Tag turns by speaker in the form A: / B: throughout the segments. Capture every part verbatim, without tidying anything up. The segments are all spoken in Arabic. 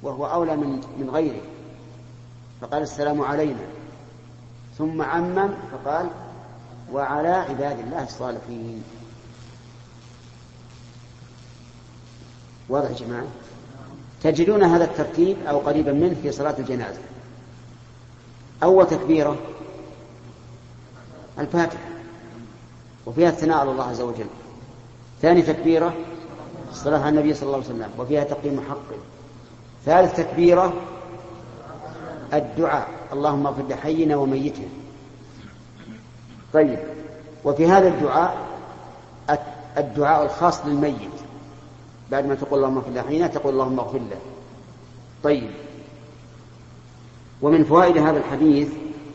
A: وهو أولى من, من غيره، فقال السلام علينا، ثم عمم فقال وعلى عباد الله الصالحين. واضح يا جماعة؟ تجدون هذا الترتيب أو قريبا منه في صلاة الجنازة. أول تكبيرة الفاتحة وفيها الثناء على الله عز وجل. ثاني تكبيرة الصلاة على النبي صلى الله عليه وسلم وفيها تقديم حقه. ثالث تكبيرة الدعاء اللهم اغفر لحينا وميتنا. طيب، وفي هذا الدعاء الدعاء الخاص للميت، بعد ما تقول اللهم اغفر لحينا تقول اللهم اغفر له. طيب، ومن فوائد هذا الحديث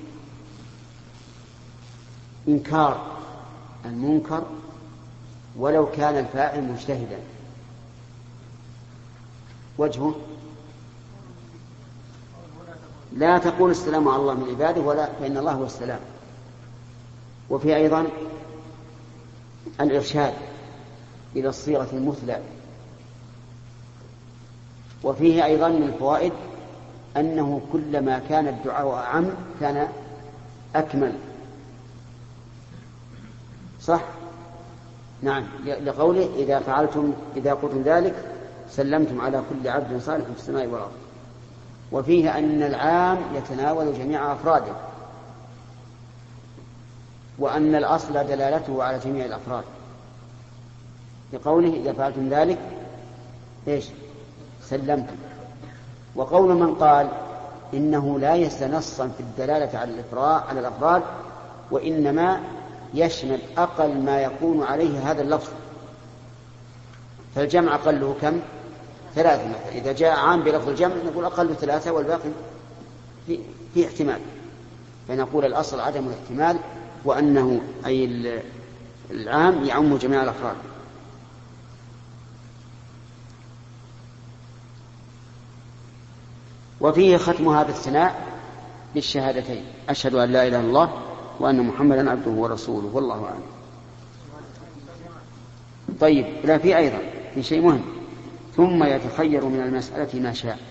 A: إنكار المنكر ولو كان الفاعل مجتهدا. وجهه لا تقول السلام على الله من عباده ولا فإن الله هو السلام. وفي أيضا الإرشاد إلى الصيغة المثلى. وفيه أيضا من الفوائد أنه كلما كان الدعاء أعم كان أكمل. صح؟ نعم، لقوله إذا فعلتم إذا قلتم ذلك سلمتم على كل عبد صالح في السماء والأرض. وفيه أن العام يتناول جميع أفراده، وأن الأصل دلالته على جميع الأفراد، لقوله إذا فعلتم ذلك إيش سلمتم. وقول من قال إنه لا يستنصا في الدلالة على الإفراد على الأفراد، وإنما يشمل أقل ما يكون عليه هذا اللفظ، فالجمع أقله كم؟ ثلاثة مثلا. إذا جاء عام بلفظ الجمع نقول أقله ثلاثة والباقي في, في احتمال، فنقول الأصل عدم الاحتمال، وأنه أي العام يعم جميع الأفراد. وفيه ختم هذا الثناء بالشهادتين أشهد أن لا إله إلا الله وأن محمدا عبده ورسوله والله أعلم. طيب، لا في أيضا في شيء مهم، ثم يتخير من المسألة ما شاء.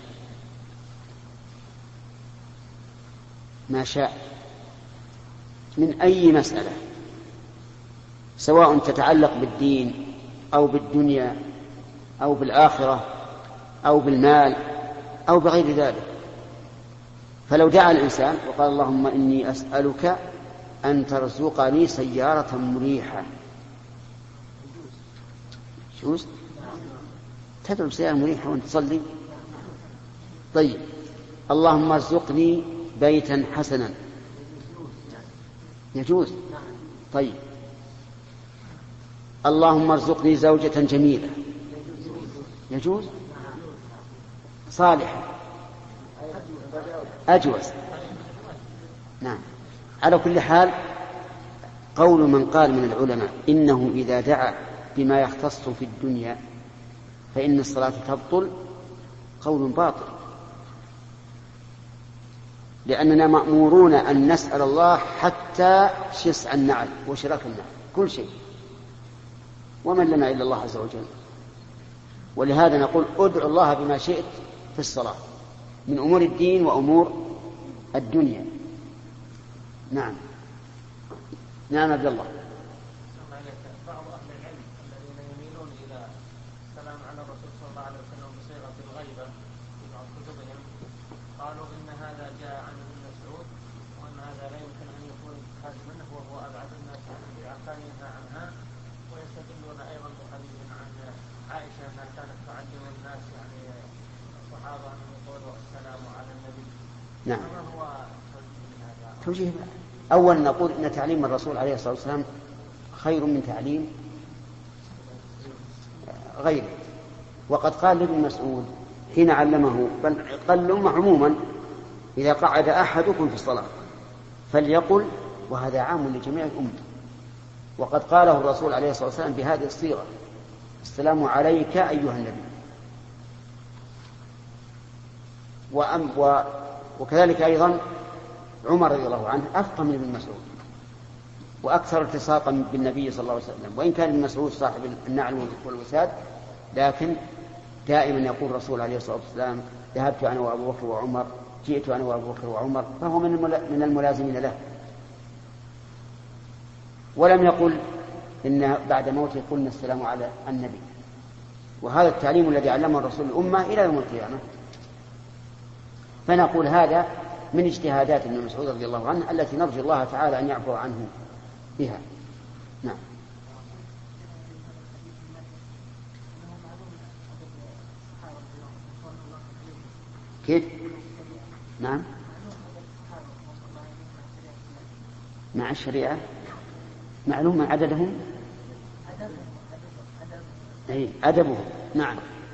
A: ما شاء من أي مسألة، سواء تتعلق بالدين أو بالدنيا أو بالآخرة أو بالمال أو بغير ذلك. فلو دعا الإنسان وقال اللهم إني أسألك أن ترزقني سيارة مريحة، شوز تدعو بسيارة مريحة وانت تصلي. طيب، اللهم ارزقني بيتا حسنا، يجوز. طيب، اللهم ارزقني زوجة جميلة، يجوز. صالحة أجوز. نعم. على كل حال، قول من قال من العلماء إنه إذا دعا بما يختص في الدنيا فإن الصلاة تبطل قول باطل، لأننا مأمورون أن نسأل الله حتى شسع النعل وشراك النعل، كل شيء، ومن لنا إلا الله عز وجل. ولهذا نقول ادعو الله بما شئت في الصلاة من أمور الدين وأمور الدنيا. نعم. نعم عبد الله.
B: بعض أهل العلم الذين يميلون إلى السلام على الرسول صلى الله عليه وسلم بصيغة الغيبة في بعض كتبهم قالوا إن هذا جاء عن ابن مسعود، وأن هذا لا يمكن أن يكون اتخاذ منه وهو أبعد الناس عن البدعة ينهى عنها. ويستدلون أيضا بحديث عن عائشة أنها كانت تعلم الناس يعني الصحابة أن يقولوا السلام على النبي.
A: نعم.
B: ما هو
A: توجيه؟ أولا نقول إن تعليم الرسول عليه الصلاة والسلام خير من تعليم غيره. وقد قال لابن مسعود حين علمه، بل قال الأمة عموما إذا قعد أحدكم في الصلاة فليقل، وهذا عام لجميع الأمة. وقد قاله الرسول عليه الصلاة والسلام بهذه الصيغة السلام عليك أيها النبي. وأم و وكذلك أيضا عمر رضي الله عنه أفقه من ابن مسعود وأكثر التصاقا بالنبي صلى الله عليه وسلم، وإن كان ابن مسعود صاحب النعل والوساد، لكن دائما يقول الرسول عليه الصلاة والسلام ذهبت أنا وأبو بكر وعمر، جئت أنا وأبو بكر وعمر، فهو من الملازمين له. ولم يقل إن بعد موته قلنا السلام على النبي، وهذا التعليم الذي علمه الرسول الأمة إلى يوم القيامة. فنقول هذا من اجتهادات ابن مسعود رضي الله عنه التي نرجو الله تعالى أن يعفو عنه بها. نعم. كيف؟ نعم. مع الشريعة معلوم عددهم، أي أدبهم. نعم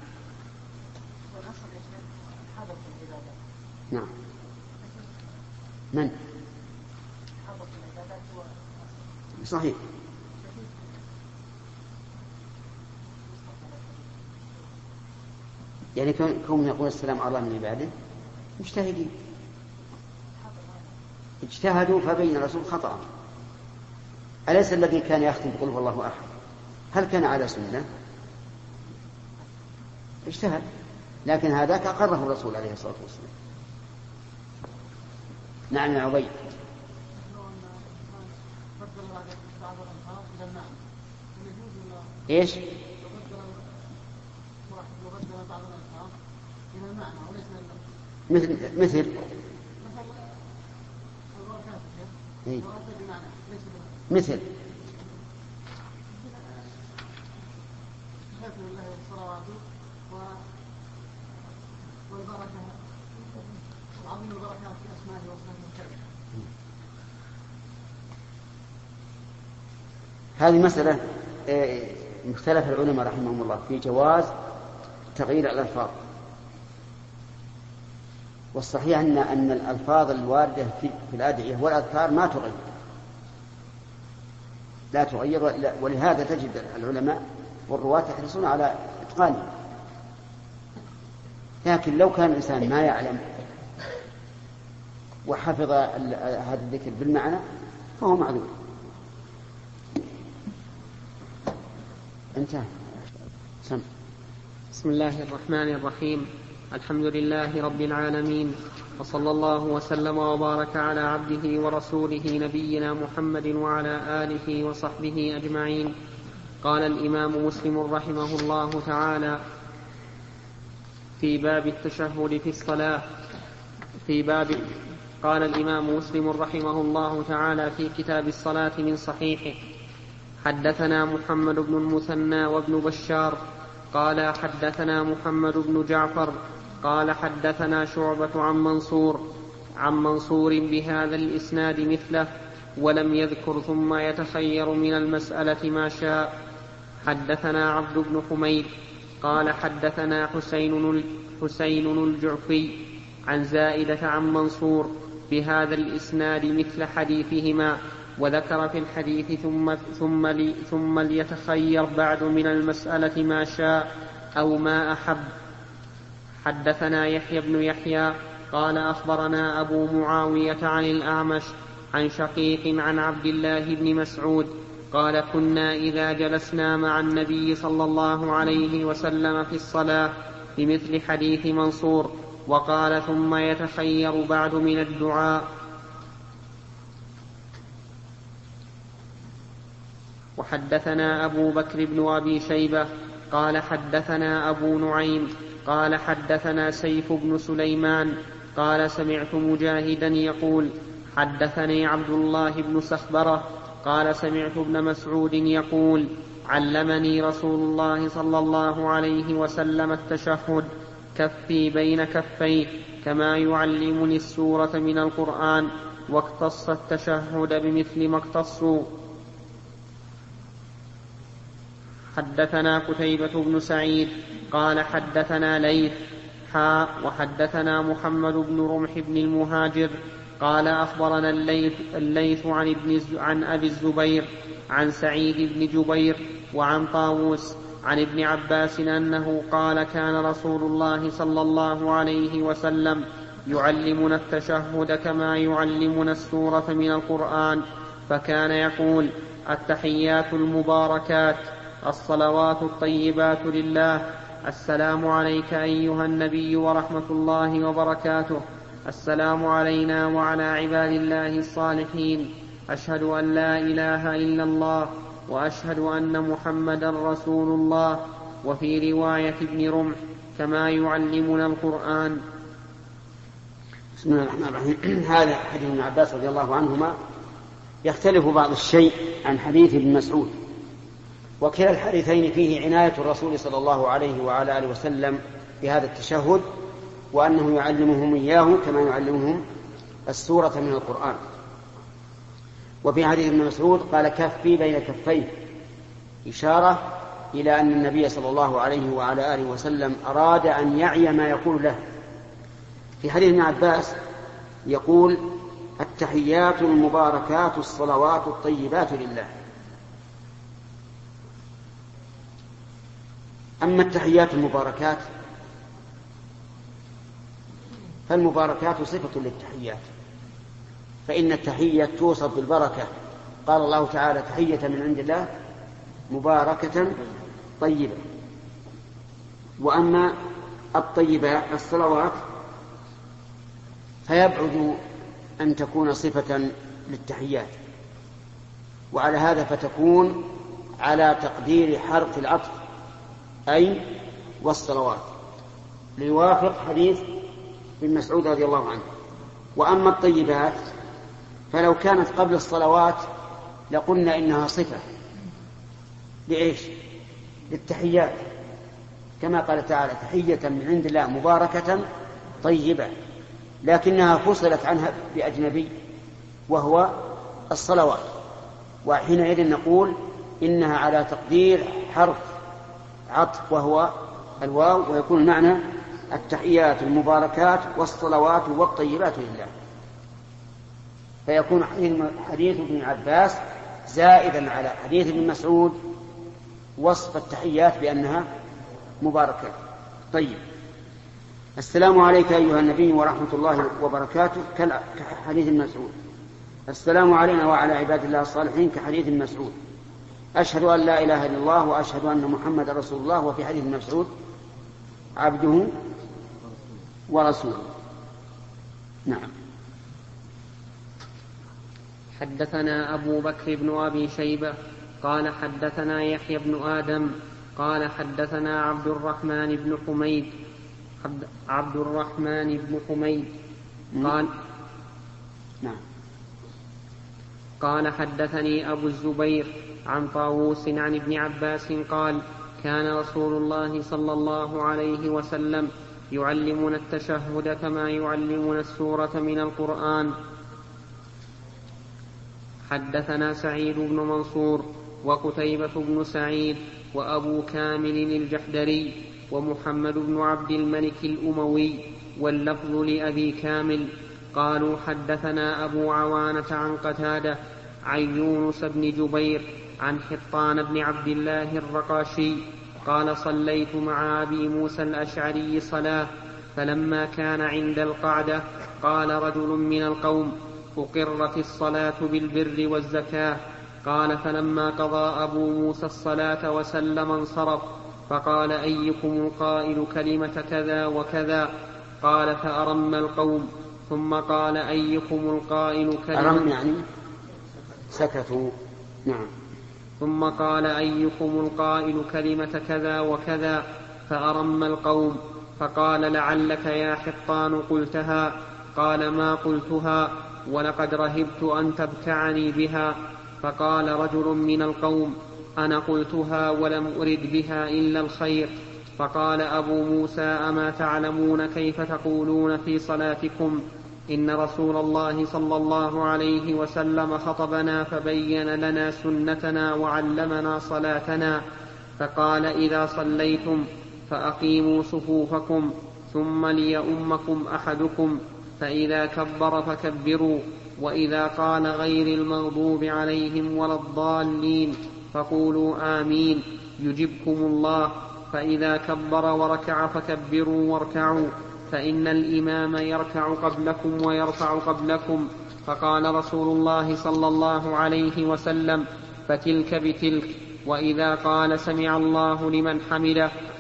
A: نعم. من؟ صحيح. يعني كون يقول السلام على الله من عباده مجتهدين، اجتهدوا فبين الرسول خطأ. أليس الذي كان يختم بقول هو الله أحد هل كان على سنة؟ اجتهد، لكن هذاك أقره الرسول عليه الصلاة والسلام. نعم يا عبيد. ايش؟ مثل مثل إيه؟ مثل هذه مسألة مختلف العلماء رحمهم الله في جواز تغيير الألفاظ، والصحيح أن أن الألفاظ الواردة في الأدعية والأذكار ما تغير، لا تغير، ولهذا تجد العلماء والرواة يحرصون على إتقانه. لكن لو كان الإنسان ما يعلم وحفظ هذا الذكر بالمعنى فهو معذور. انتهى. سم.
C: بسم الله الرحمن الرحيم. الحمد لله رب العالمين، وصلى الله وسلم وبارك على عبده ورسوله نبينا محمد وعلى آله وصحبه أجمعين. قال الإمام مسلم رحمه الله تعالى في باب التشهد في الصلاة في باب قال الإمام مسلم رحمه الله تعالى في كتاب الصلاة من صحيحه: حدثنا محمد بن المثنى وابن بشار قال حدثنا محمد بن جعفر قال حدثنا شعبة عن منصور عن منصور بهذا الإسناد مثله ولم يذكر ثم يتخير من المسألة ما شاء. حدثنا عبد بن حميد قال حدثنا حسين حسين الجعفي عن زائدة عن منصور بهذا الإسناد مثل حديثهما، وذكر في الحديث ثم, ثم, لي ثم ليتخير بعد من المسألة ما شاء أو ما أحب. حدثنا يحيى بن يحيى قال أخبرنا أبو معاوية عن الأعمش عن شقيق عن عبد الله بن مسعود قال كنا إذا جلسنا مع النبي صلى الله عليه وسلم في الصلاة بمثل حديث منصور، وقال ثم يتخير بعد من الدعاء. وحدثنا أبو بكر بن أبي شيبة قال حدثنا أبو نعيم قال حدثنا سيف بن سليمان قال سمعت مجاهدا يقول حدثني عبد الله بن سخبرة قال سمعت ابن مسعود يقول علمني رسول الله صلى الله عليه وسلم التشهد كفي بين كفيه كما يعلمني السورة من القرآن، واقتص التشهد بمثل ما اقتصوا. حدثنا قتيبة بن سعيد قال حدثنا ليث حاء وحدثنا محمد بن رمح بن المهاجر قال أخبرنا الليث, الليث عن, ابن عن أبي الزبير عن سعيد بن جبير وعن طاووس عن ابن عباس أنه قال كان رسول الله صلى الله عليه وسلم يعلمنا التشهد كما يعلمنا السورة من القرآن، فكان يقول التحيات المباركات الصلوات الطيبات لله السلام عليك أيها النبي ورحمة الله وبركاته. السلام علينا وعلى عباد الله الصالحين. أشهد أن لا إله إلا الله وأشهد أن محمدا رسول الله. وفي رواية ابن رمح كما يعلمنا القرآن.
A: بسم الله الرحمن الرحيم. هذا حديث ابن عباس رضي الله عنهما يختلف بعض الشيء عن حديث ابن مسعود، وكلا الحديثين فيه عناية الرسول صلى الله عليه وعلى آله وسلم بهذا التشهد، وأنه يعلمهم إياه كما يعلمهم السورة من القرآن. وفي حديث ابن مسعود قال كفي بين كفيه، إشارة إلى أن النبي صلى الله عليه وعلى آله وسلم أراد أن يعي ما يقول له. في حديث ابن عباس يقول التحيات المباركات الصلوات الطيبات لله. أما التحيات المباركات فالمباركات صفة للتحيات، فإن التحية توصف بالبركة. قال الله تعالى تحية من عند الله مباركة طيبة. وأما الطيبات الصلوات فيبعد أن تكون صفة للتحيات، وعلى هذا فتكون على تقدير حرف العطف أي والصلوات، ليوافق حديث ابن مسعود رضي الله عنه. وأما الطيبات فلو كانت قبل الصلوات لقلنا إنها صفة لإيش؟ للتحيات، كما قال تعالى تحية من عند الله مباركة طيبة، لكنها فصلت عنها بأجنبي وهو الصلوات، وحينئذ نقول إنها على تقدير حرف عطف وهو الواو، ويكون المعنى التحيات المباركات والصلوات والطيبات لله. فيكون حديث ابن عباس زائدا على حديث ابن مسعود وصف التحيات بأنها مباركة. طيب، السلام عليك أيها النبي ورحمة الله وبركاته كحديث ابن مسعود. السلام علينا وعلى عباد الله الصالحين كحديث ابن مسعود. أشهد أن لا إله إلا الله وأشهد أن محمد رسول الله. وفي حديث ابن مسعود عبده ورسوله. نعم.
C: حدثنا أبو بكر بن أبي شيبة قال حدثنا يحيى بن آدم قال حدثنا عبد الرحمن بن حميد عبد الرحمن بن حميد قال
A: نعم.
C: قال حدثني أبو الزبير عن طاووس عن ابن عباس قال كان رسول الله صلى الله عليه وسلم يعلمنا التشهد كما يعلمنا السورة من القرآن. حدثنا سعيد بن منصور وقتيبة بن سعيد وأبو كامل الجحدري ومحمد بن عبد الملك الأموي، واللفظ لأبي كامل. قالوا حدثنا أبو عوانة عن قتادة عن يونس بن جبير عن حطان بن عبد الله الرقاشي قال صليت مع أبي موسى الأشعري صلاة، فلما كان عند القعدة قال رجل من القوم أقرت الصلاة بالبر والزكاة. قال فلما قضى أبو موسى الصلاة وسلم انصرف، فقال أيكم القائل كلمة كذا وكذا؟ قال فأرم القوم، ثم قال أيكم القائل كلمة
A: أرم يعني سكتوا. نعم.
C: ثم قال أيكم القائل كلمة كذا وكذا؟ فأرم القوم، فقال لعلك يا حطان قلتها. قال ما قلتها، ولقد رهبت أن تبتعني بها. فقال رجل من القوم أنا قلتها ولم أرد بها إلا الخير. فقال أبو موسى أما تعلمون كيف تقولون في صلاتكم؟ إن رسول الله صلى الله عليه وسلم خطبنا فبين لنا سنتنا وعلمنا صلاتنا، فقال إذا صليتم فأقيموا صفوفكم ثم ليؤمكم أحدكم، فإذا كبر فكبروا، وإذا قال غير المغضوب عليهم ولا الضالين فقولوا آمين يجبكم الله، فإذا كبر وركع فكبروا واركعوا، فإن الإمام يركع قبلكم ويرفع قبلكم. فقال رسول الله صلى الله عليه وسلم فتلك بتلك. وإذا قال سمع الله لمن حمده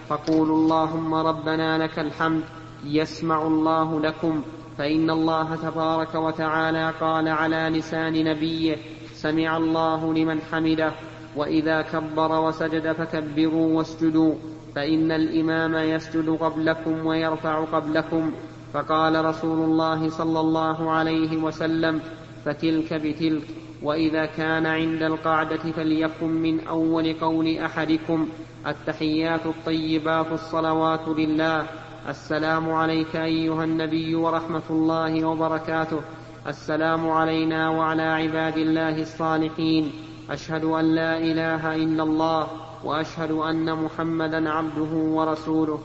C: فقولوا اللهم ربنا لك الحمد يسمع الله لكم، فإن الله تبارك وتعالى قال على لسان نبيه: سمع الله لمن حمده. وإذا كبر وسجد فكبروا واسجدوا، فإن الإمام يسجد قبلكم ويرفع قبلكم. فقال رسول الله صلى الله عليه وسلم: فتلك بتلك. وإذا كان عند القعدة فليكن من أول قول أحدكم: التحيات الطيبات الصلوات لله، السلام عليك أيها النبي ورحمة الله وبركاته، السلام علينا وعلى عباد الله الصالحين، أشهد أن لا إله إلا الله وأشهد أن محمدا عبده ورسوله.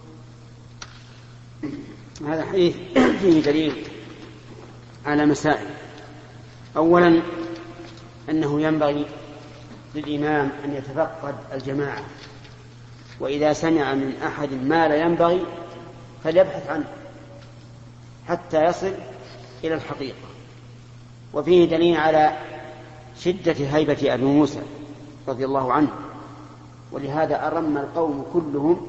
A: هذا حديث فيه دليل على مسائل. أولا أنه ينبغي للإمام أن يتفقد الجماعة، وإذا سمع من أحد ما لا ينبغي فليبحث عنه حتى يصل إلى الحقيقة. وفيه دليل على شدة هيبة أبي موسى رضي الله عنه، ولهذا أرم القوم كلهم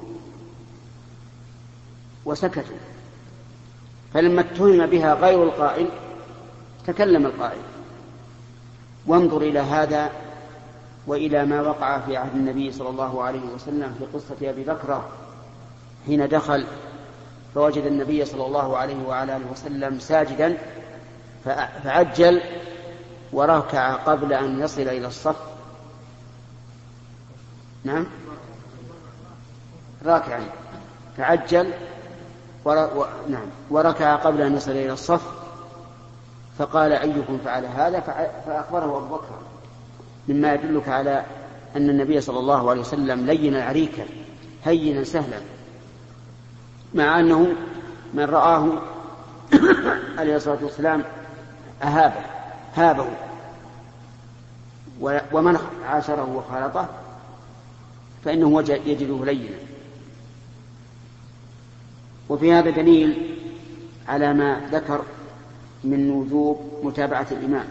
A: وسكتوا، فلما اتهم بها غير القائل تكلم القائل. وانظر إلى هذا وإلى ما وقع في عهد النبي صلى الله عليه وسلم في قصة أبي بكر حين دخل فوجد النبي صلى الله عليه وعلى آله وسلم ساجدا فعجل وركع قبل أن يصل إلى الصف. نعم راكعا فعجل ور... و... نعم وركع قبل أن يصل إلى الصف، فقال: أيكم فعل هذا؟ فأخبره أبو بكر، مما يدلك على أن النبي صلى الله عليه وسلم لين عريكا هينا سهلا، مع أنه من رآه عليه الصلاة والسلام أهابه هابه، ومن عاشره وخالطه فإنه يجده لينا. وفي هذا دليل على ما ذكر من وجوب متابعة الإمام.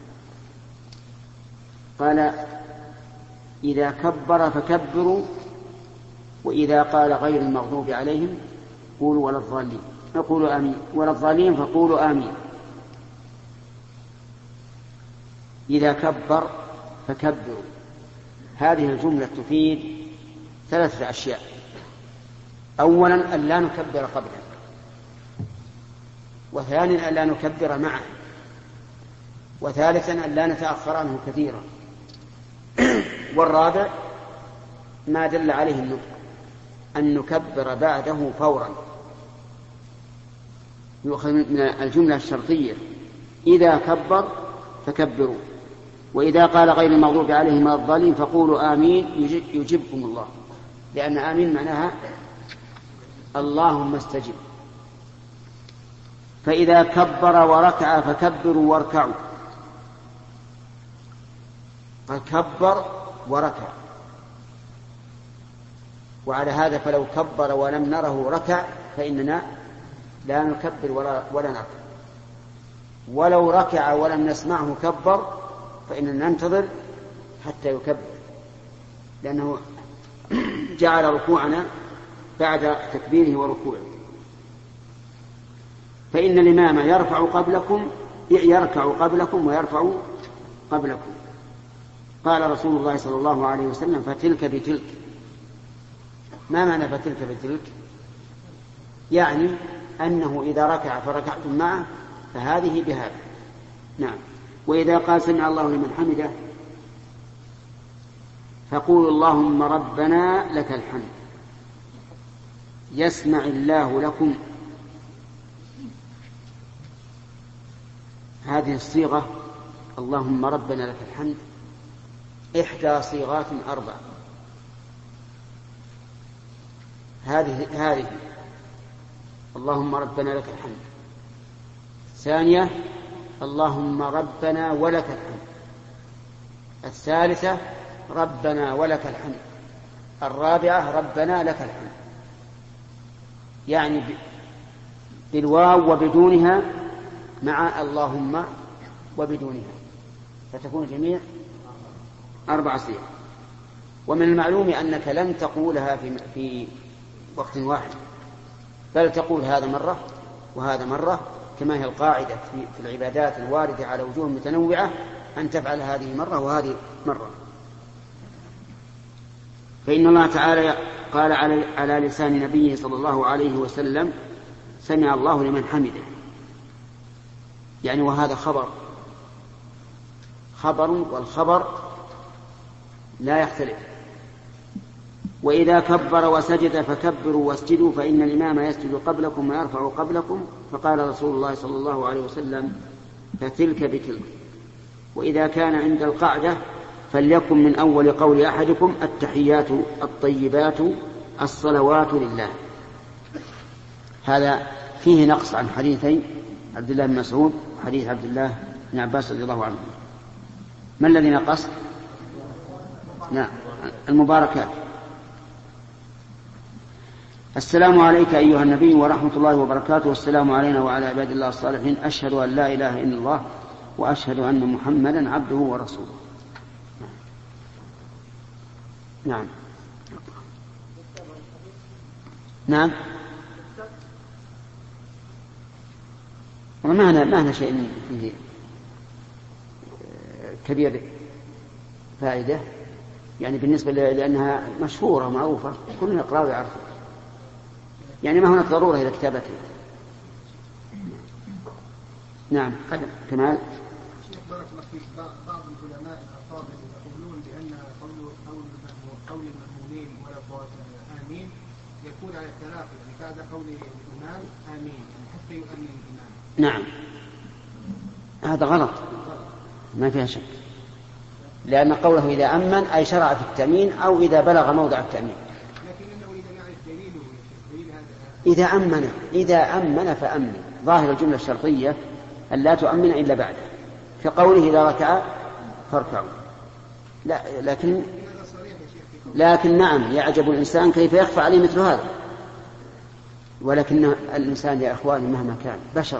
A: قال: إذا كبر فكبروا، وإذا قال غير المغضوب عليهم قولوا ولا الضالين فقولوا آمين ولا الضالين فقولوا آمين. إذا كبر فكبروا، هذه الجملة تفيد ثلاثة أشياء. أولا أن لا نكبر قبله، وثانيا أن لا نكبر معه، وثالثا أن لا نتأخر عنه كثيرا، والرابع ما دل عليه النطق أن نكبر بعده فورا. يؤخذ من الجملة الشرطية: إذا كبر فكبروا، وإذا قال غير المغضوب عليهم ولا الضالين فقولوا آمين يجبكم الله، لأن آمين معناها اللهم استجب. فإذا كبر وركع فكبروا واركعوا، فكبر وركع، وعلى هذا فلو كبر ولم نره ركع فإننا لا نكبر ولا, ولا نركع، ولو ركع ولم نسمعه كبر فإننا ننتظر حتى يكبر، لأنه جعل ركوعنا بعد تكبيره وركوعه. فإن الإمام يرفع قبلكم يركع قبلكم ويرفع قبلكم. قال رسول الله صلى الله عليه وسلم: فتلك بتلك. ما معنى فتلك بتلك؟ يعني أنه إذا ركع فركعتم معه فهذه بهذا. نعم. وإذا قال سمع الله لمن حمده فقولوا اللهم ربنا لك الحمد يسمع الله لكم. هذه الصيغة اللهم ربنا لك الحمد إحدى صيغات أربع. هذه هذه اللهم ربنا لك الحمد. ثانية اللهم ربنا ولك الحمد. الثالثة ربنا ولك الحمد. الرابعة ربنا لك الحمد، يعني بالواو وبدونها مع اللهم وبدونها، فتكون جميع أربع صيغ. ومن المعلوم أنك لن تقولها في, في وقت واحد، بل تقول هذا مرة وهذا مرة، كما هي القاعدة في العبادات الواردة على وجوه متنوعة أن تفعل هذه مرة وهذه مرة. فإن الله تعالى قال على لسان نبيه صلى الله عليه وسلم: سمع الله لمن حمده، يعني وهذا خبر خبر والخبر لا يختلف. وإذا كبر وسجد فكبروا واسجدوا فإن الإمام يسجد قبلكم ويرفع قبلكم، فقال رسول الله صلى الله عليه وسلم: فتلك بتلك. وإذا كان عند القعدة فليكن من أول قول أحدكم: التحيات الطيبات الصلوات لله. هذا فيه نقص عن حديثي عبد الله بن مسعود وحديث عبد الله بن عباس رضي الله عنه. ما الذي نقص؟ نعم، المباركات. السلام عليك أيها النبي ورحمة الله وبركاته، والسلام علينا وعلى عباد الله الصالحين، أشهد أن لا إله إلا الله وأشهد أن محمدا عبده ورسوله. نعم نعم وما هنا ما هنا شيء فيه كبير فائدة، يعني بالنسبة لأنها مشهورة ومعروفة كل يقرأ ويعرفها، يعني ما هناك ضرورة إلى كتابته. نعم كمال.
D: بارك الله فيك. بعض العلماء الأفاضل يقولون بأن قول قول المأمومين ولا آمين يكون على الثلاثة، يعني بعد قول الإمام آمين حتى يؤمن الإمام.
A: نعم هذا غلط ما فيها شك، لأن قوله إذا أمن أي شرع في التأمين أو إذا بلغ موضع التأمين. إذا أمن إذا أمن فأمن، ظاهر الجملة الشرطية أن لا تؤمن إلا بعده، كقوله إذا ركع فاركعوا. لا لكن لكن نعم يعجب الإنسان كيف يخفى عليه مثل هذا، ولكن الإنسان يا إخواني مهما كان بشر،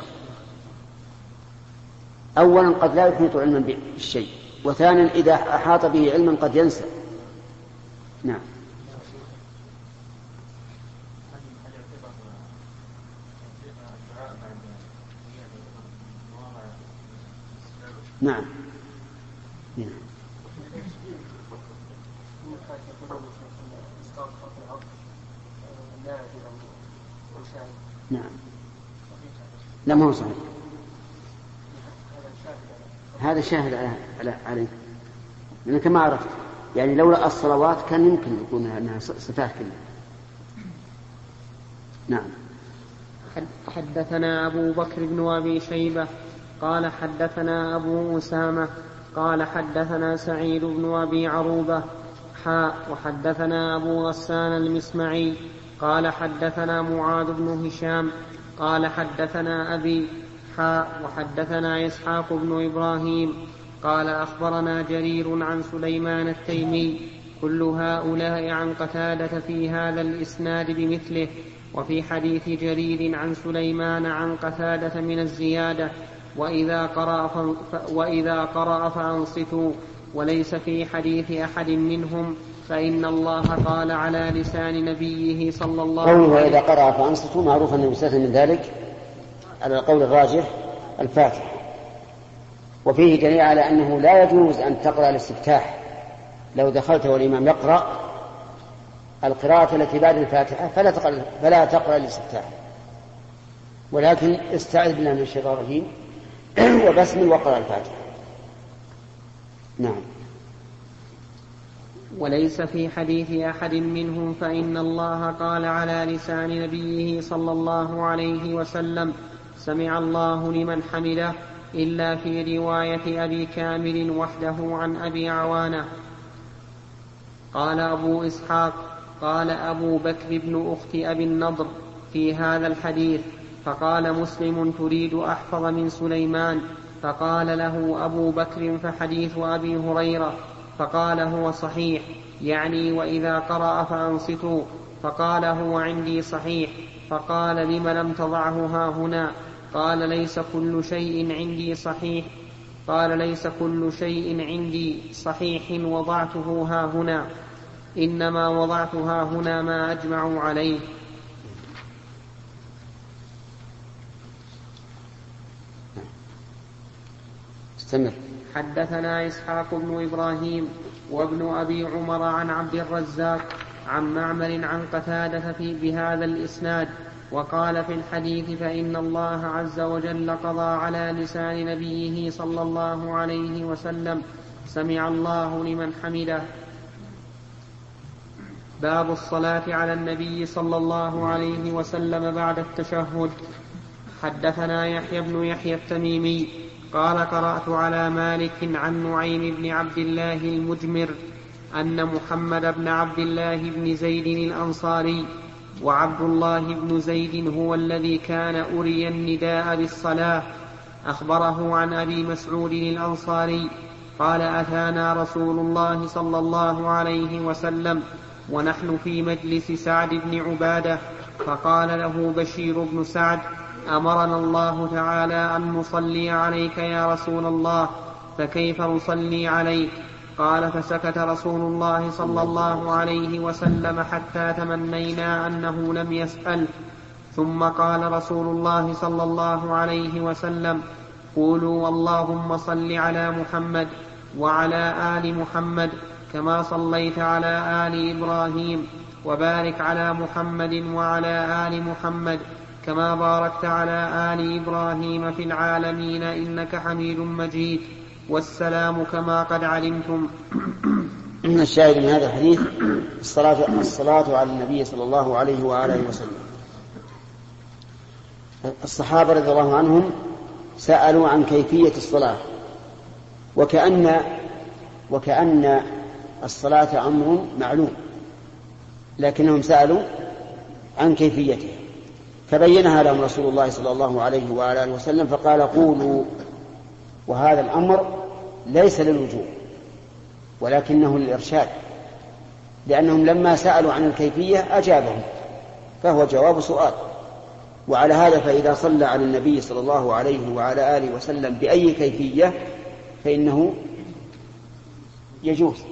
A: أولا قد لا يحيط علما بالشيء، وثانيا إذا أحاط به علما قد ينسى. نعم نعم نعم نعم لا ما هو صحيح، هذا شاهد عليه، لأن كما عرفت يعني لولا الصلوات كان يمكن يكون أنها صفات كلها. نعم.
C: حدثنا أبو بكر بن أبي شيبة قال حدثنا أبو أسامة قال حدثنا سعيد بن أبي عروبة حاء وحدثنا أبو غسان المسمعي قال حدثنا معاذ بن هشام قال حدثنا أبي حاء وحدثنا إسحاق بن إبراهيم قال أخبرنا جرير عن سليمان التيمي، كل هؤلاء عن قتادة في هذا الإسناد بمثله. وفي حديث جرير عن سليمان عن قتادة من الزيادة: وإذا قرأ, ف... وإذا قرأ فأنصتوا. وليس في حديث أحد منهم، فإن الله قال على لسان نبيه صلى الله عليه وسلم:
A: وإذا قرأ فأنصتوا معروف أنه يستثنى من ذلك على القول الراجح الفاتحة. وفيه دليل على أنه لا يجوز أن تقرأ الاستفتاح، لو دخلت والإمام يقرأ القراءة التي بعد الفاتحة فلا تقرأ, فلا تقرأ الاستفتاح، ولكن استعذ بالله من الشيطان الرجيم وبسم وقرأ الفاتحة. نعم.
C: وليس في حديث أحد منهم، فإن الله قال على لسان نبيه صلى الله عليه وسلم: سمع الله لمن حمده، إلا في رواية أبي كامل وحده عن أبي عوانة. قال أبو إسحاق: قال أبو بكر بن أخت أبي النضر في هذا الحديث، فقال مسلم: تريد أحفظ من سليمان؟ فقال له أبو بكر: فحديث أبي هريرة. فقال: هو صحيح، يعني وإذا قرأ فأنصتوا. فقال: هو عندي صحيح. فقال: لم لم تضعه ها هنا؟ قال: ليس كل شيء عندي صحيح قال ليس كل شيء عندي صحيح وضعته ها هنا. إنما وضعتها هنا ما أجمعوا عليه.
A: استمر.
C: حدثنا إسحاق بن إبراهيم وابن أبي عمر عن عبد الرزاق عن معمر عن قتادة في بهذا الإسناد، وقال في الحديث: فإن الله عز وجل قضى على لسان نبيه صلى الله عليه وسلم: سمع الله لمن حمده. باب الصلاة على النبي صلى الله عليه وسلم بعد التشهد. حدثنا يحيى بن يحيى التميمي قال: قرأت على مالك عن نعيم بن عبد الله المجمر أن محمد بن عبد الله بن زيد الأنصاري وعبد الله بن زيد هو الذي كان أري النداء بالصلاة أخبره عن أبي مسعود الأنصاري قال: أتانا رسول الله صلى الله عليه وسلم ونحن في مجلس سعد بن عبادة، فقال له بشير بن سعد: أمرنا الله تعالى أن نصلي عليك يا رسول الله، فكيف نصلي عليك؟ قال: فسكت رسول الله صلى الله عليه وسلم حتى تمنينا أنه لم يسأل، ثم قال رسول الله صلى الله عليه وسلم: قولوا اللهم صل على محمد وعلى آل محمد كما صليت على آل إبراهيم، وبارك على محمد وعلى آل محمد كما باركت على آل إبراهيم في العالمين إنك حميد مجيد، والسلام كما قد علمتم.
A: من الشاهد من هذا الحديث الصلاة, الصلاة على النبي صلى الله عليه وآله وسلم. الصحابة رضي الله عنهم سألوا عن كيفية الصلاة، وكأن وكأن الصلاة أمر معلوم، لكنهم سألوا عن كيفيته، فبينها لهم رسول الله صلى الله عليه وآله وسلم فقال: قولوا. وهذا الأمر ليس للوجوب ولكنه للإرشاد، لأنهم لما سألوا عن الكيفية أجابهم، فهو جواب سؤال. وعلى هذا فإذا صلى على النبي صلى الله عليه وعلى آله وسلم بأي كيفية فإنه يجوز.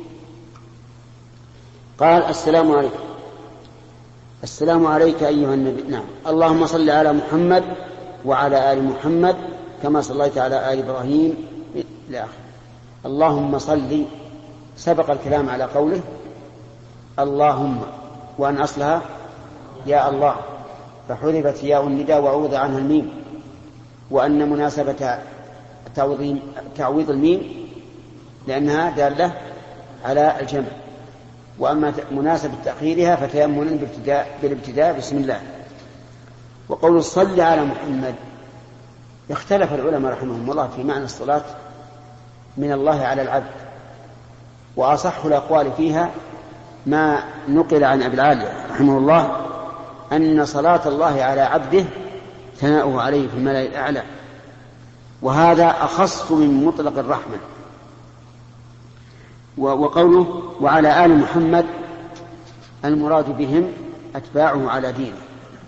A: قال: السلام عليكم. السلام عليك أيها النبي. نعم. اللهم صل على محمد وعلى آل محمد كما صليت على آل إبراهيم إلى آخره. اللهم صل، سبق الكلام على قوله اللهم، وأن أصلها يا الله، فحذفت ياء النداء وعوض عنها الميم، وأن مناسبة تعويض الميم لأنها دالة على الجمع، وأما مناسبة تأخيرها فتيمنا بالابتداء بسم الله. وقول صل على محمد، اختلف العلماء رحمهم الله في معنى الصلاة من الله على العبد، وأصح الأقوال فيها ما نقل عن أبي العالية رحمه الله أن صلاة الله على عبده ثناؤه عليه في الملأ الأعلى، وهذا أخص من مطلق الرحمة. وقوله وعلى آل محمد المراد بهم أتباعه على دينه.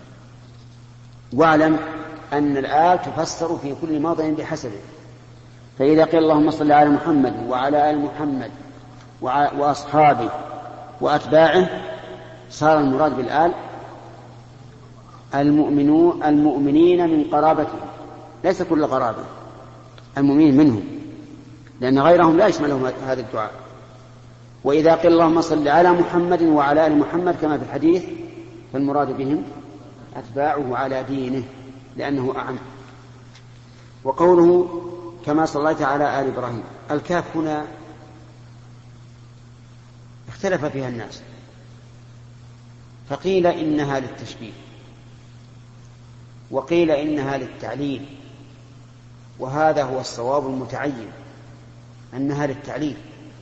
A: واعلم أن الآل تفسر في كل موضع بحسبه، فإذا قيل اللهم صل على محمد وعلى آل محمد وأصحابه وأتباعه صار المراد بالآل المؤمنون المؤمنين من قرابته، ليس كل قرابة، المؤمنين منهم، لأن غيرهم لا يشملهم هذا الدعاء. وإذا قيل اللهم صل على محمد وعلى آل محمد كما في الحديث فالمراد بهم أتباعه على دينه لأنه أعم. وقوله كما صليت على آل إبراهيم، الكاف هنا اختلف فيها الناس، فقيل إنها للتشبيه، وقيل إنها للتعليل، وهذا هو الصواب المتعين أنها للتعليل،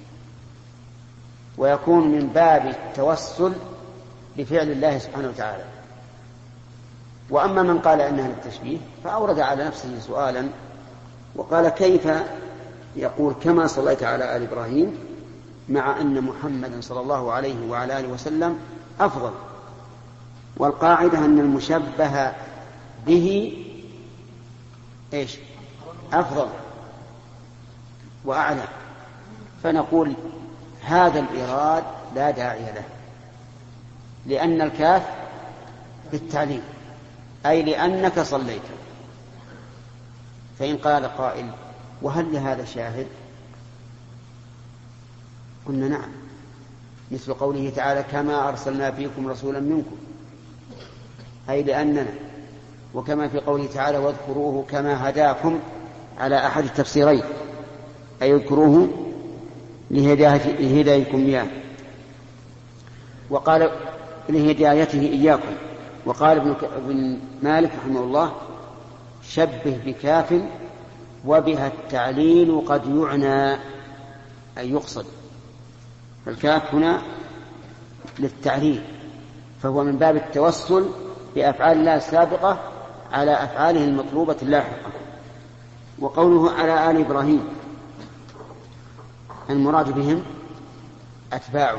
A: ويكون من باب التوسل بفعل الله سبحانه وتعالى. وأما من قال إنها للتشبيه فأورد على نفسه سؤالا وقال: كيف يقول كما صليت على آل إبراهيم مع أن محمدا صلى الله عليه وعلى آله وسلم أفضل؟ والقاعدة أن المشبه به إيش؟ أفضل وأعلى. فنقول هذا الإيراد لا داعي له، لأن الكاف بالتعليل، أي لأنك صليت. فإن قال قائل: وهل لهذا شاهد؟ قلنا: نعم، مثل قوله تعالى: كما أرسلنا فيكم رسولا منكم، أي لأننا. وكما في قوله تعالى: واذكروه كما هداكم، على أحد التفسيرين، أي اذكروه لهدايتكم إياه. وقال: لهدايته إياكم. وقال ابن مالك رحمه الله: شبه بكاف وبها التعليل قد يعنى، أي يقصد. فالكاف هنا للتعليل، فهو من باب التوسل بأفعال الله السابقة على أفعاله المطلوبة اللاحقة. وقوله على آل إبراهيم، المراد بهم أتباعه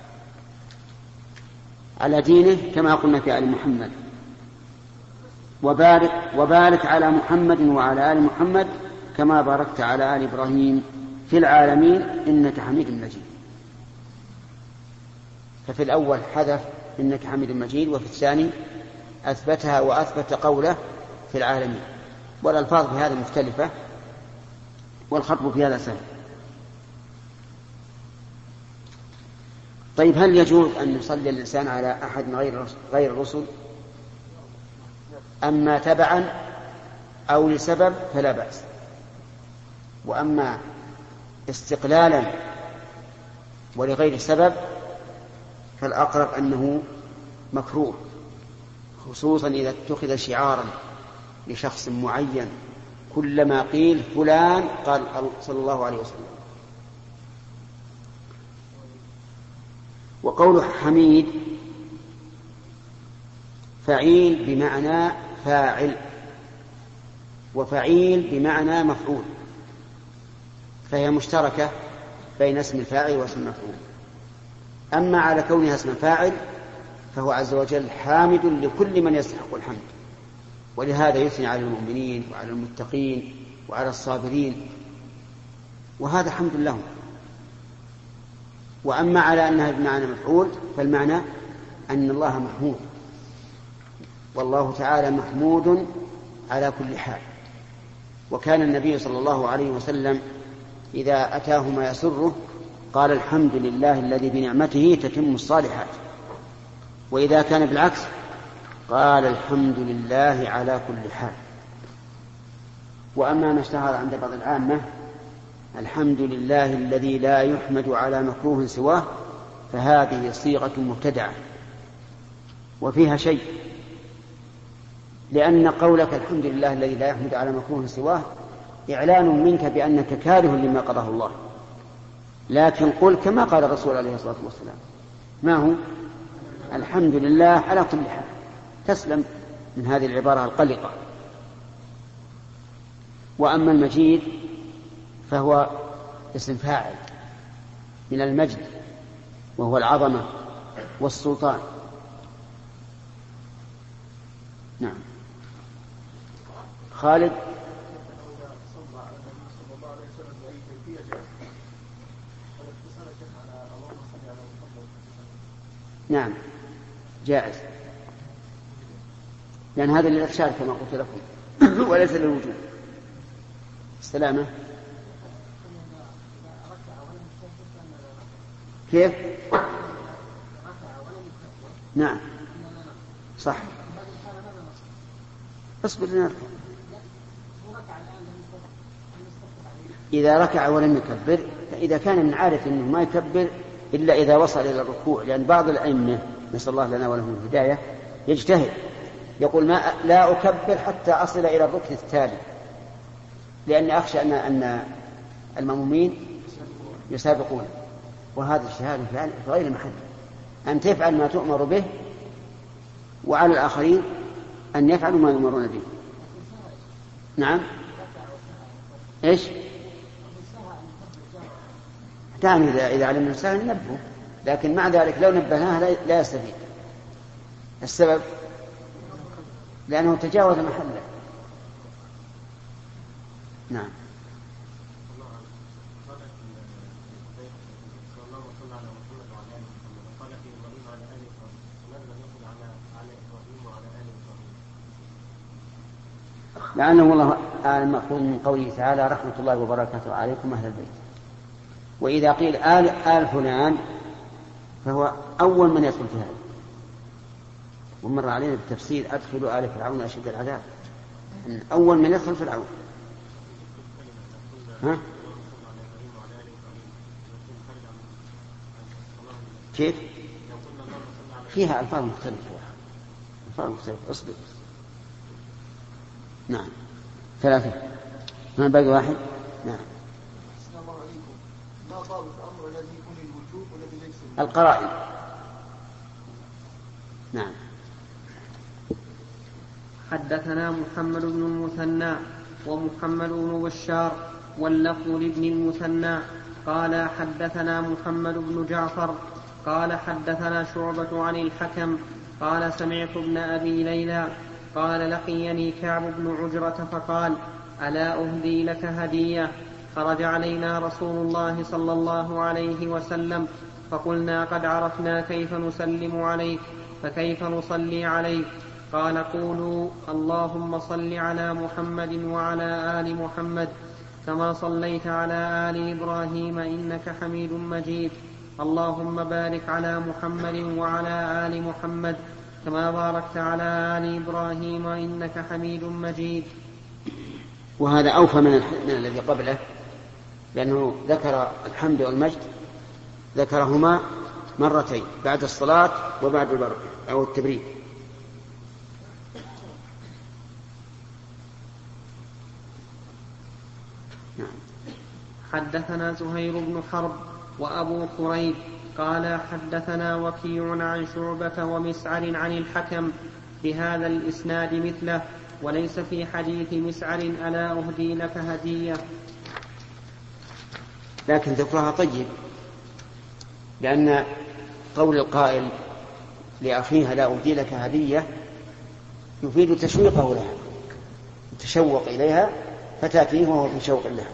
A: على دينه كما قلنا في آل محمد. وبارك, وبارك على محمد وعلى آل محمد كما باركت على آل إبراهيم في العالمين إنك حميد مجيد. ففي الأول حذف إنك حميد مجيد، وفي الثاني أثبتها وأثبت قوله في العالمين. والألفاظ في هذا مختلفة، والخطب في هذا سهل. طيب، هل يجوز أن يصلي الإنسان على أحد من غير غير الرسل؟ أما تبعا أو لسبب فلا بأس، وأما استقلالا ولغير سبب فالأقرب أنه مكروه، خصوصا إذا اتخذ شعارا لشخص معين، كلما قيل فلان قال صلى الله عليه وسلم. وقول حميد فعيل بمعنى فاعل، وفعيل بمعنى مفعول، فهي مشتركة بين اسم الفاعل واسم المفعول. أما على كونها اسم فاعل فهو عز وجل حامد لكل من يستحق الحمد، ولهذا يثني على المؤمنين وعلى المتقين وعلى الصابرين، وهذا حمد لهم. وأما على أنها بمعنى مفعول فالمعنى أن الله محمود، والله تعالى محمود على كل حال. وكان النبي صلى الله عليه وسلم إذا أتاه ما يسره قال: الحمد لله الذي بنعمته تتم الصالحات. وإذا كان بالعكس قال: الحمد لله على كل حال. وأما ما اشتهر عند بعض العامة: الحمد لله الذي لا يحمد على مكروه سواه، فهذه صيغة مبتدعة وفيها شيء، لأن قولك الحمد لله الذي لا يحمد على مكروه سواه إعلان منك بأنك كاره لما قضاه الله، لكن قل كما قال الرسول عليه الصلاة والسلام: ما هو؟ الحمد لله على كل حال، تسلم من هذه العبارة القلقة. وأما المجيد فهو اسم فاعل من المجد، وهو العظمة والسلطان. نعم. خالد. نعم، جائز، لأن هذا للإرشاد كما قلت لكم وليس للوجوب. السلامة. كيف؟ نعم صح. اصبر لنركع. إذا ركع ولم يكبر، فإذا كان من عادة أنه ما يكبر إلا إذا وصل إلى الركوع، لأن بعض الأئمة نسأل الله لنا ولهم الهداية يجتهد، يقول ما لا أكبر حتى أصل إلى الركن التالي، لأني أخشى أن أن المأمومين يسابقون، وهذا اجتهاد في غير محل. أن تفعل ما تؤمر به، وعلى الآخرين أن يفعلوا ما يؤمرون به. نعم. إيش؟ تعني إذا إذا علمنا السهل ننبهه، لكن مع ذلك لو نبهناه لا يستفيد. السبب لأنه تجاوز محله. نعم. لأنه والله أعلم مأخوذ من قوله تعالى رحمة الله وبركاته عليكم أهل البيت. وإذا قيل آل, آل فلان فهو أول من يدخل في هذا. ومر علينا بالتفسير أدخلوا آل فرعون أشد العذاب، أول من يدخل فرعون. ها؟ كيف؟ فيها ألفاظ مختلفة، ألفاظ مختلفة. أصبر. نعم ثلاثة. ما باقي واحد. نعم.
D: السلام عليكم. ما ضابط الأمر الذي يكون الوجوب والذي ليس
A: القرائن. نعم.
C: حدثنا محمد بن المثنى ومحمد بن بشار واللفظ لابن المثنى قال حدثنا محمد بن جعفر قال حدثنا شعبة عن الحكم قال سمعت ابن أبي ليلى قال لقيني كعب بن عجرة فقال ألا أهدي لك هدية؟ خرج علينا رسول الله صلى الله عليه وسلم فقلنا قد عرفنا كيف نسلم عليك فكيف نصلي عليك؟ قال قولوا اللهم صل على محمد وعلى آل محمد كما صليت على آل إبراهيم إنك حميد مجيد، اللهم بارك على محمد وعلى آل محمد كما باركت على آل إبراهيم إنك حميد مجيد.
A: وهذا أوفى من, من الذي قبله، لأنه ذكر الحمد والمجد ذكرهما مرتين بعد الصلاة وبعد البركة أو التبريك. نعم.
C: حدثنا زهير بن حرب وأبو كريب قال حدثنا وكيع عن شعبة ومسعر عن الحكم بهذا الإسناد مثله، وليس في حديث مسعر ألا أهدي لك هدية.
A: لكن ذكرها طيب، لأن قول القائل لأخيها لا أهدي لك هدية يفيد تشويقه لها، تشوق إليها فتأتيه وهو في شوق لها.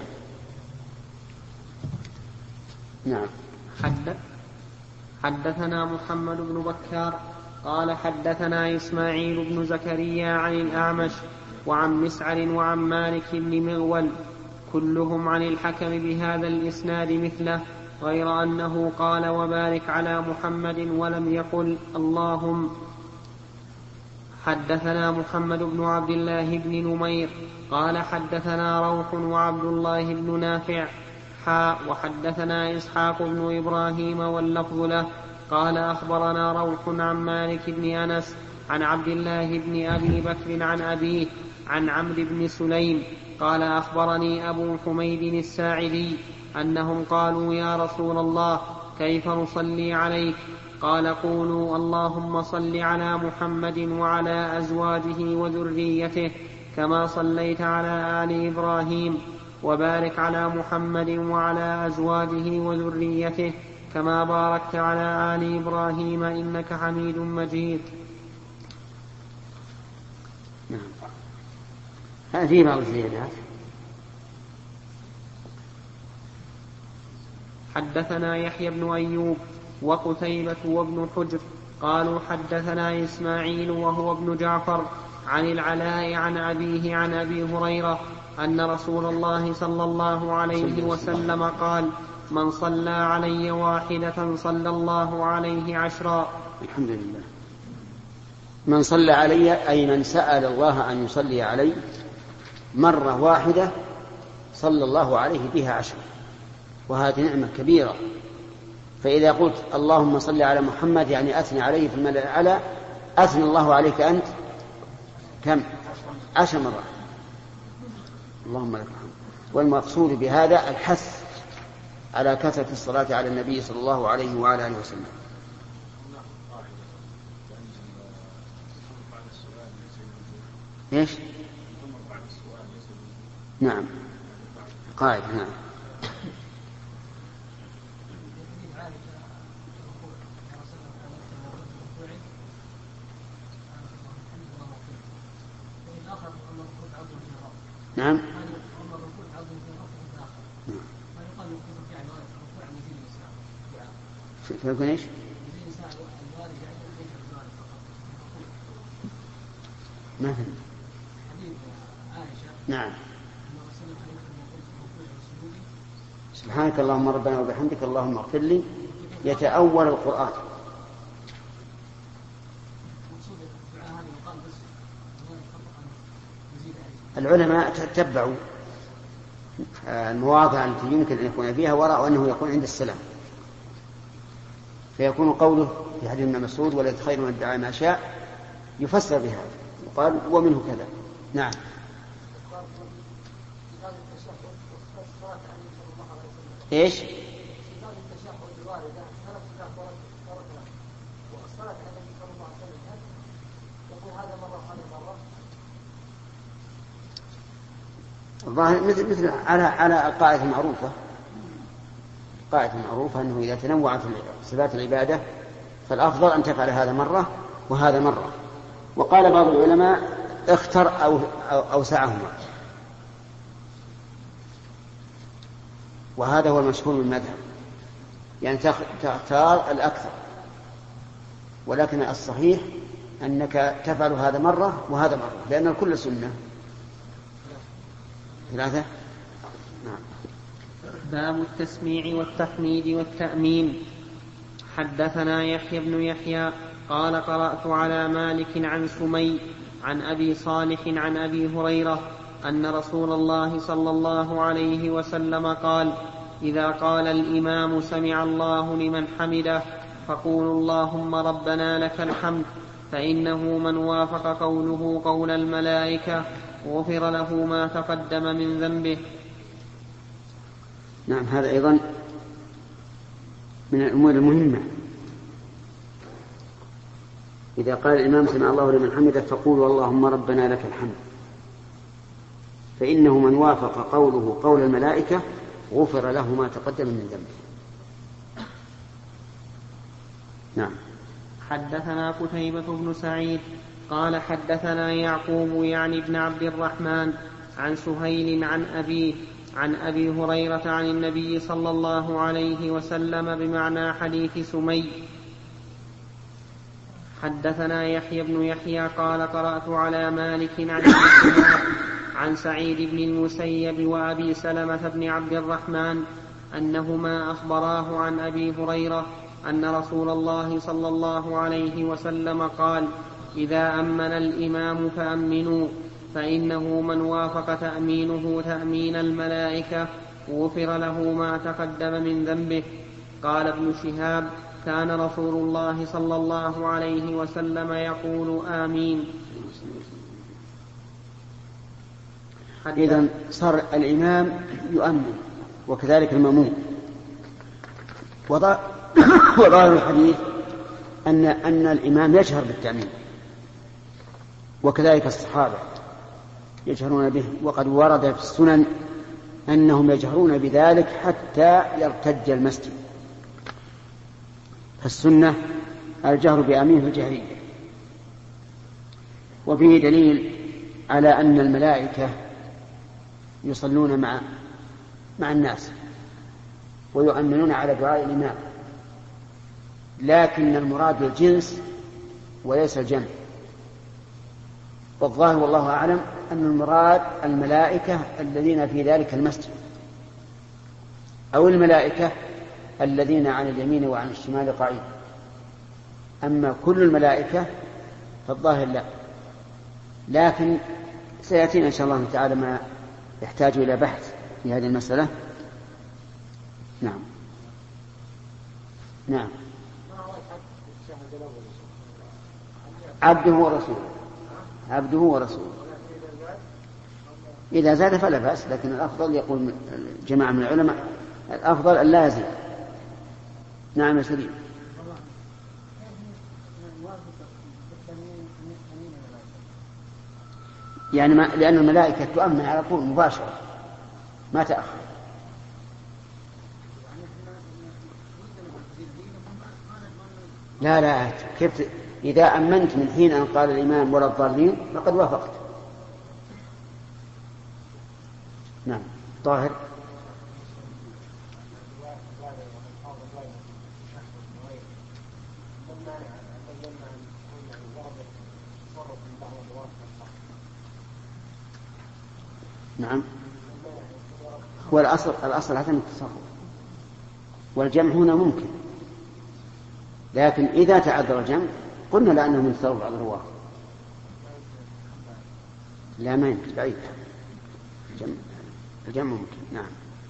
A: نعم.
C: حد حدثنا محمد بن بكار قال حدثنا إسماعيل بن زكريا عن الأعمش وعن مسعر وعن مالك بن مغول كلهم عن الحكم بهذا الإسناد مثله، غير أنه قال وبارك على محمد ولم يقل اللهم. حدثنا محمد بن عبد الله بن نمير قال حدثنا روح وعبد الله بن نافع حاء وحدثنا إسحاق بن إبراهيم واللفظ له قال أخبرنا روح عن مالك بن أنس عن عبد الله بن أبي بكر عن أبيه عن عمرو بن سليم قال أخبرني أبو حميد الساعدي أنهم قالوا يا رسول الله كيف نصلي عليك؟ قال قولوا اللهم صل على محمد وعلى أزواجه وذريته كما صليت على آل إبراهيم، وبارك على محمد وعلى أزواجه وذريته كما باركت على آل إبراهيم إنك حميد مجيد.
A: نعم. هذه بعض الزيادات.
C: حدثنا يحيى بن أيوب وقتيبة وابن حجر قالوا حدثنا إسماعيل وهو ابن جعفر عن العلاء عن أبيه عن أبي هريرة أن رسول الله صلى الله عليه وسلم قال من صلى علي واحدة صلى الله عليه عشرا.
A: الحمد لله. من صلى علي أي من سأل الله أن يصلي علي مرة واحدة صلى الله عليه بها عشرا، وهذه نعمة كبيرة. فإذا قلت اللهم صل على محمد يعني أثني عليه في الملأ الأعلى، أثني الله عليك أنت كم؟ عشر مرات. اللهم لك الحمد. والمقصود بهذا الحث على كثرة الصلاة على النبي صلى الله عليه وعلى آله وسلم. ايش؟ نعم قاعدة. نعم. نعم. فيكون ايش؟ ما فهم. نعم. سبحانك اللهم ربنا وبحمدك اللهم اغفر لي يتأول القرآن. العلماء تتبعوا المواضع التي يمكن أن يكون فيها ورأوا أنه يكون عند السلام، فيكون قوله في حديث ابن مسعود ولا خير من ادعى ما شاء يفسر بهذا، يقال ومنه كذا. نعم. ايش؟ الظاهر مثل مثل على على القاعدة المعروفة، قاعدة معروفة أنه إذا تنوعت صفات العبادة فالأفضل أن تفعل هذا مرة وهذا مرة. وقال بعض العلماء اختر أو أوسعهما، وهذا هو المشهور من المذهب، يعني تختار الأكثر، ولكن الصحيح أنك تفعل هذا مرة وهذا مرة، لأن الكل سنة. ثلاثة. نعم.
C: باب التسميع والتحميد والتأمين. حدثنا يحيى بن يحيى قال قرأت على مالك عن سمي عن أبي صالح عن أبي هريرة أن رسول الله صلى الله عليه وسلم قال: إذا قال الإمام سمع الله لمن حمده فقولوا اللهم ربنا لك الحمد، فإنه من وافق قوله قول الملائكة غفر له ما تقدم من ذنبه.
A: نعم، هذا أيضا من الأمور المهمة. إذا قال الإمام سمع الله لمن حمده فقولوا اللهم ربنا لك الحمد، فإنه من وافق قوله قول الملائكة غفر له ما تقدم من ذنبه. نعم.
C: حدثنا قتيبة بن سعيد قال حدثنا يعقوب يعني ابن عبد الرحمن عن سهيل عن أبيه عن أبي هريرة عن النبي صلى الله عليه وسلم بمعنى حديث سمي. حدثنا يحيى بن يحيى قال قرأت على مالك عن عن سعيد بن المسيب وأبي سلمة بن عبد الرحمن أنهما أخبراه عن أبي هريرة أن رسول الله صلى الله عليه وسلم قال: إذا أمن الإمام فأمنوا، فإنه من وافق تأمينه تأمين الملائكة غفر له ما تقدم من ذنبه. قال ابن شهاب: كان رسول الله صلى الله عليه وسلم يقول آمين.
A: إذن صار الإمام يؤمن وكذلك المأموم. وظاهر الحديث أن أن الإمام يجهر بالتأمين، وكذلك الصحابة يجهرون به، وقد ورد في السنن أنهم يجهرون بذلك حتى يرتج المسجد. فالسنة الجهر بآمين في الجهرية. وفيه دليل على أن الملائكة يصلون مع مع الناس ويؤمنون على دعاء الإمام، لكن المراد الجنس وليس الجمع. والظاهر والله أعلم أن المراد الملائكة الذين في ذلك المسجد، أو الملائكة الذين عن اليمين وعن الشمال قاعدين. أما كل الملائكة فالظاهر لا، لكن سيأتينا إن شاء الله تعالى ما يحتاج إلى بحث في هذه المسألة. نعم. نعم. عبده ورسوله، عبده ورسوله. إذا زاد فلا بأس، لكن الأفضل يقول جماعة من العلماء الأفضل أن لا يزيد. نعم يا سليم. يعني ما لأن الملائكة تؤمن على طول مباشرة ما تأخر. لا لا كيف إذا أمنت من حين أن قال الإمام ولا الضالين فقد وافقت. نعم. طاهر. نعم، هو الأصل الأصل عدم التصرف، والجمع هنا ممكن، لكن إذا تعذر الجمع قلنا لأنه من تصرف بعض الرواة. لا ما يمكن، بعيد، الجمع, الجمع ممكن. نعم.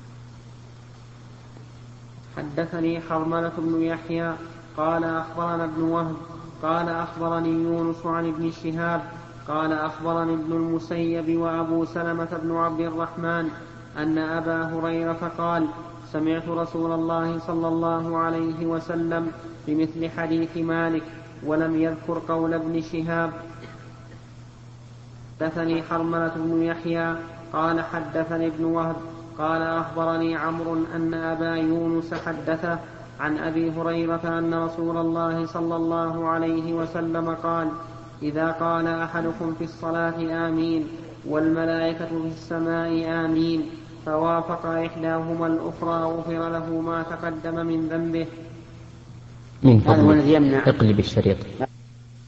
C: حدثني حرملة بن يحيى قال أخبرنا ابن وهب قال أخبرني يونس عن ابن شهاب قال أخبرني ابن المسيب وأبو سلمة بن عبد الرحمن أن أبا هريرة قال سمعت رسول الله صلى الله عليه وسلم بمثل حديث مالك ولم يذكر قول ابن شهاب. حدثني حرملة بن يحيى قال حدثني ابن وهب قال أخبرني عمرو أن أبا يونس حدثه عن أبي هريرة أن رسول الله صلى الله عليه وسلم قال إذا قال أحدكم في الصلاة آمين والملائكة في السماء آمين فوافق إحداهما الأخرى غفر له ما تقدم من ذنبه.
E: من فضلك اقلب الشريط.